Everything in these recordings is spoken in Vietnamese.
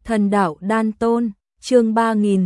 Thần đạo đan tôn, chương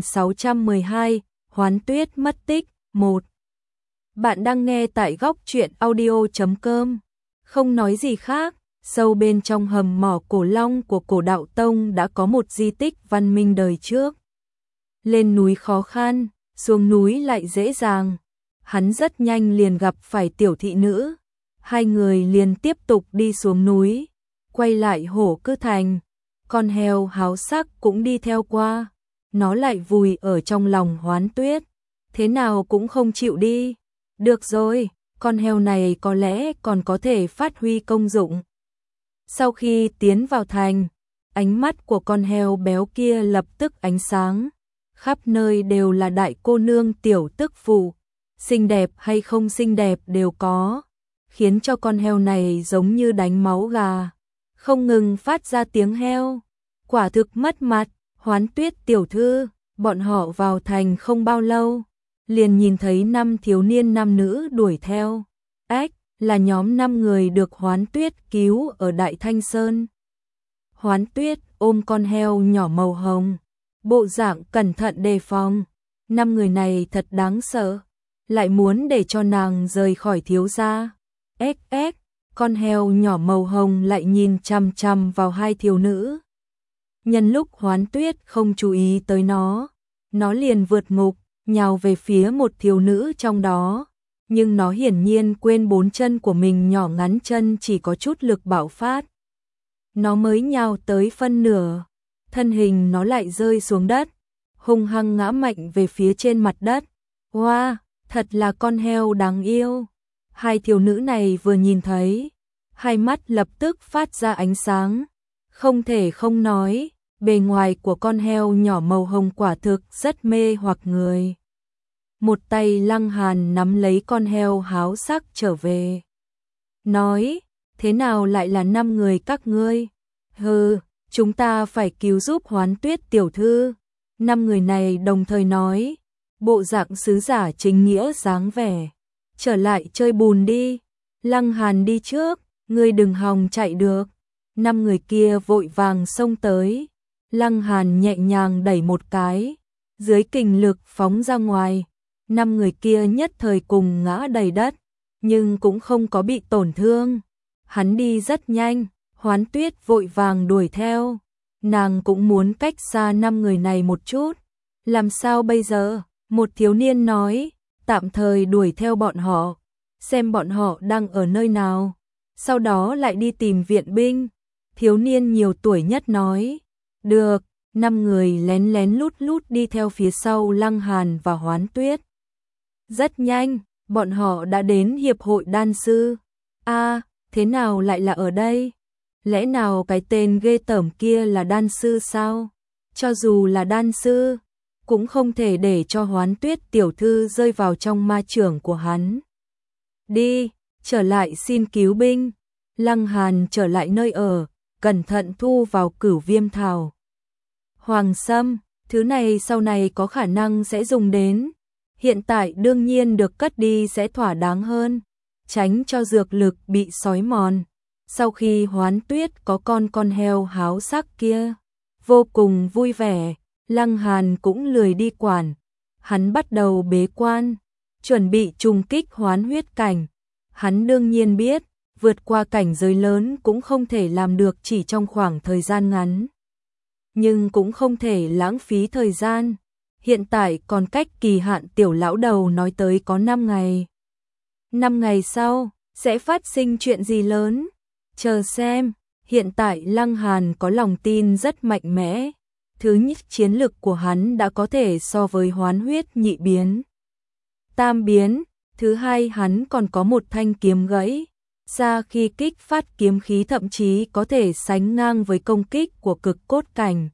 3612, Hoán Tuyết mất tích, 1. Bạn đang nghe tại góc truyện audio.com. Không nói gì khác, sâu bên trong hầm mỏ cổ long của cổ đạo tông đã có một di tích văn minh đời trước. Lên núi khó khăn, xuống núi lại dễ dàng. Hắn rất nhanh liền gặp phải tiểu thị nữ. Hai người liền tiếp tục đi xuống núi, quay lại Hổ Cư Thành. Con heo háo sắc cũng đi theo qua, nó lại vùi ở trong lòng Hoán Tuyết, thế nào cũng không chịu đi. Được rồi, con heo này có lẽ còn có thể phát huy công dụng. Sau khi tiến vào thành, ánh mắt của con heo béo kia lập tức ánh sáng, khắp nơi đều là đại cô nương tiểu tức phụ, xinh đẹp hay không xinh đẹp đều có, khiến cho con heo này giống như đánh máu gà, không ngừng phát ra tiếng heo. Quả thực mất mặt. Hoán Tuyết tiểu thư, bọn họ vào thành không bao lâu, liền nhìn thấy 5 thiếu niên nam nữ đuổi theo. Ách, là nhóm 5 người được Hoán Tuyết cứu ở Đại Thanh Sơn. Hoán Tuyết ôm con heo nhỏ màu hồng, bộ dạng cẩn thận đề phòng. 5 người này thật đáng sợ, lại muốn để cho nàng rời khỏi thiếu gia. Con heo nhỏ màu hồng lại nhìn chằm chằm vào hai thiếu nữ. Nhân lúc Hoán Tuyết không chú ý tới nó liền vượt ngục, nhào về phía một thiếu nữ trong đó. Nhưng nó hiển nhiên quên 4 chân của mình nhỏ ngắn chân chỉ có chút lực bạo phát. Nó mới nhào tới phân nửa, thân hình nó lại rơi xuống đất, hung hăng ngã mạnh về phía trên mặt đất. Wow, thật là con heo đáng yêu. Hai thiếu nữ này vừa nhìn thấy, hai mắt lập tức phát ra ánh sáng. Không thể không nói, bề ngoài của con heo nhỏ màu hồng quả thực rất mê hoặc người. Một tay Lăng Hàn nắm lấy con heo háo sắc trở về. Nói, thế nào lại là 5 người các ngươi? Hừ, chúng ta phải cứu giúp Hoán Tuyết tiểu thư. 5 người này đồng thời nói, bộ dạng sứ giả chính nghĩa dáng vẻ. Trở lại chơi bùn đi. Lăng Hàn đi trước, ngươi đừng hòng chạy được. 5 người kia vội vàng xông tới. Lăng Hàn nhẹ nhàng đẩy một cái, dưới kình lực phóng ra ngoài. 5 người kia nhất thời cùng ngã đầy đất, nhưng cũng không có bị tổn thương. Hắn đi rất nhanh, Hoán Tuyết vội vàng đuổi theo. Nàng cũng muốn cách xa 5 người này một chút. Làm sao bây giờ? Một thiếu niên nói, tạm thời đuổi theo bọn họ, xem bọn họ đang ở nơi nào, sau đó lại đi tìm viện binh. Thiếu niên nhiều tuổi nhất nói, được. 5 người lén lén lút lút đi theo phía sau Lăng Hàn và Hoán Tuyết. Rất nhanh, bọn họ đã đến hiệp hội đan sư. Thế nào lại là ở đây? Lẽ nào cái tên ghê tởm kia là đan sư sao? Cho dù là đan sư, cũng không thể để cho Hoán Tuyết tiểu thư rơi vào trong ma chưởng của hắn. Đi, trở lại xin cứu binh. Lăng Hàn trở lại nơi ở, cẩn thận thu vào Cửu Viêm thảo. Hoàng sâm, thứ này sau này có khả năng sẽ dùng đến. Hiện tại đương nhiên được cất đi sẽ thỏa đáng hơn, tránh cho dược lực bị xói mòn. Sau khi Hoán Tuyết có con heo háo sắc kia, vô cùng vui vẻ, Lăng Hàn cũng lười đi quản. Hắn bắt đầu bế quan, chuẩn bị trùng kích hoán huyết cảnh. Hắn đương nhiên biết, vượt qua cảnh giới lớn cũng không thể làm được chỉ trong khoảng thời gian ngắn. Nhưng cũng không thể lãng phí thời gian. Hiện tại còn cách kỳ hạn tiểu lão đầu nói tới có 5 ngày. 5 ngày sau, sẽ phát sinh chuyện gì lớn? Chờ xem. Hiện tại Lăng Hàn có lòng tin rất mạnh mẽ. Thứ nhất, chiến lực của hắn đã có thể so với hoán huyết nhị biến, tam biến. Thứ hai, hắn còn có một thanh kiếm gãy. Xa khi kích phát kiếm khí thậm chí có thể sánh ngang với công kích của cực cốt cảnh.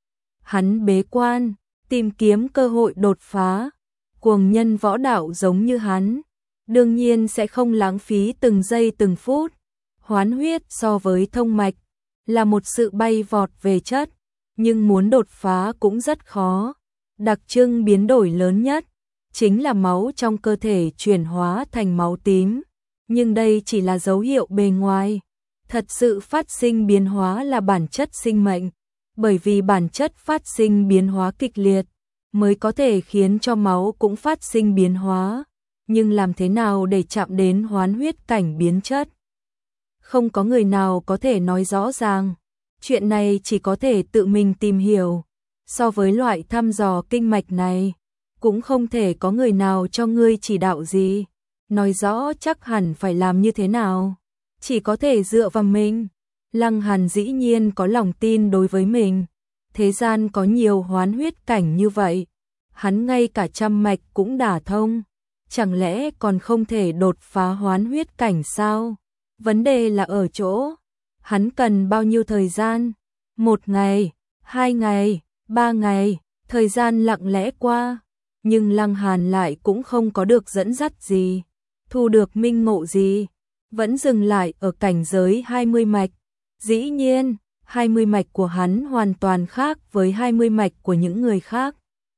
Hắn bế quan, tìm kiếm cơ hội đột phá. Cuồng nhân võ đạo giống như hắn, đương nhiên sẽ không lãng phí từng giây từng phút. Hoán huyết so với thông mạch là một sự bay vọt về chất, nhưng muốn đột phá cũng rất khó. Đặc trưng biến đổi lớn nhất chính là máu trong cơ thể chuyển hóa thành máu tím, nhưng đây chỉ là dấu hiệu bề ngoài. Thật sự phát sinh biến hóa là bản chất sinh mệnh. bởi vì bản chất phát sinh biến hóa kịch liệt, mới có thể khiến cho máu cũng phát sinh biến hóa, nhưng làm thế nào để chạm đến hoán huyết cảnh biến chất? Không có người nào có thể nói rõ ràng, chuyện này chỉ có thể tự mình tìm hiểu. So với loại thăm dò kinh mạch này, cũng không thể có người nào cho ngươi chỉ đạo gì, nói rõ chắc hẳn phải làm như thế nào, chỉ có thể dựa vào mình. Lăng Hàn dĩ nhiên có lòng tin đối với mình, thế gian có nhiều hoán huyết cảnh như vậy, hắn ngay cả trăm mạch cũng đả thông, chẳng lẽ còn không thể đột phá hoán huyết cảnh sao? Vấn đề là ở chỗ, hắn cần bao nhiêu thời gian? 1 ngày, 2 ngày, 3 ngày, thời gian lặng lẽ qua, nhưng Lăng Hàn lại cũng không có được dẫn dắt gì, thu được minh ngộ gì, vẫn dừng lại ở cảnh giới 20 mạch. Dĩ nhiên, 20 mạch của hắn hoàn toàn khác với 20 mạch của những người khác.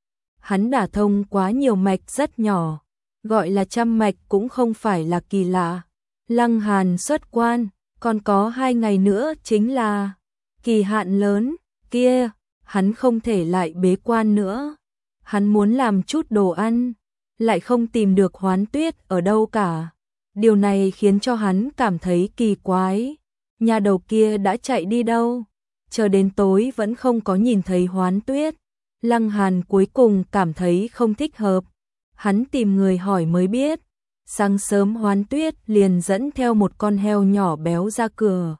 Hắn đả thông quá nhiều mạch rất nhỏ, gọi là trăm mạch cũng không phải là kỳ lạ. Lăng Hàn xuất quan, còn có 2 ngày nữa chính là kỳ hạn lớn, kia, hắn không thể lại bế quan nữa. Hắn muốn làm chút đồ ăn, lại không tìm được Hoán Tuyết ở đâu cả. Điều này khiến cho hắn cảm thấy kỳ quái. Nhà đầu kia đã chạy đi đâu? Chờ đến tối vẫn không có nhìn thấy Hoán Tuyết. Lăng Hàn cuối cùng cảm thấy không thích hợp. Hắn tìm người hỏi mới biết. Sáng sớm Hoán Tuyết liền dẫn theo một con heo nhỏ béo ra cửa.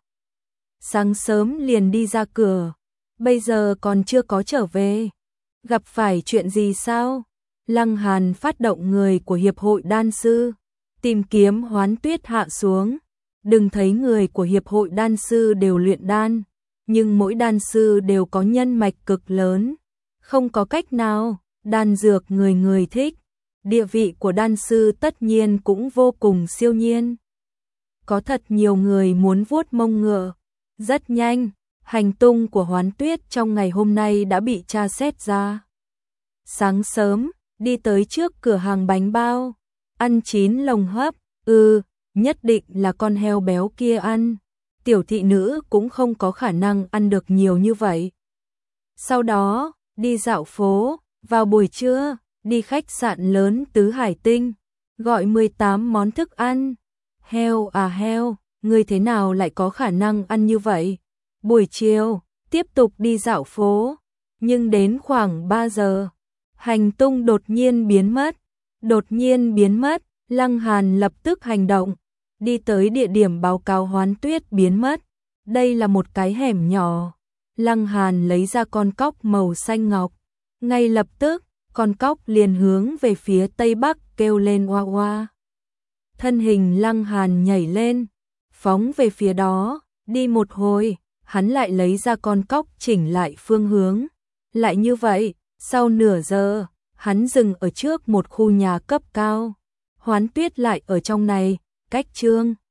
Sáng sớm liền đi ra cửa, bây giờ còn chưa có trở về. Gặp phải chuyện gì sao? Lăng Hàn phát động người của Hiệp hội Đan Sư, tìm kiếm Hoán Tuyết hạ xuống. Đừng thấy người của Hiệp hội Đan Sư đều luyện đan, nhưng mỗi đan sư đều có nhân mạch cực lớn. Không có cách nào, đan dược người người thích. Địa vị của đan sư tất nhiên cũng vô cùng siêu nhiên. Có thật nhiều người muốn vuốt mông ngựa. Rất nhanh, hành tung của Hoán Tuyết trong ngày hôm nay đã bị tra xét ra. Sáng sớm, đi tới trước cửa hàng bánh bao, ăn 9 lồng hấp, nhất định là con heo béo kia ăn. Tiểu thị nữ cũng không có khả năng ăn được nhiều như vậy. Sau đó, đi dạo phố, vào buổi trưa, đi khách sạn lớn Tứ Hải Tinh, gọi 18 món thức ăn. Heo à heo, người thế nào lại có khả năng ăn như vậy? Buổi chiều, tiếp tục đi dạo phố, nhưng đến khoảng 3 giờ, hành tung đột nhiên biến mất. Đột nhiên biến mất, Lăng Hàn lập tức hành động, đi tới địa điểm báo cáo Hoán Tuyết biến mất. Đây là một cái hẻm nhỏ. Lăng Hàn lấy ra con cóc màu xanh ngọc, ngay lập tức, con cóc liền hướng về phía tây bắc kêu lên oa oa. Thân hình Lăng Hàn nhảy lên, phóng về phía đó, đi một hồi, hắn lại lấy ra con cóc chỉnh lại phương hướng. Lại như vậy, sau nửa giờ, hắn dừng ở trước một khu nhà cấp cao. Hoán Tuyết lại ở trong này, cách Trương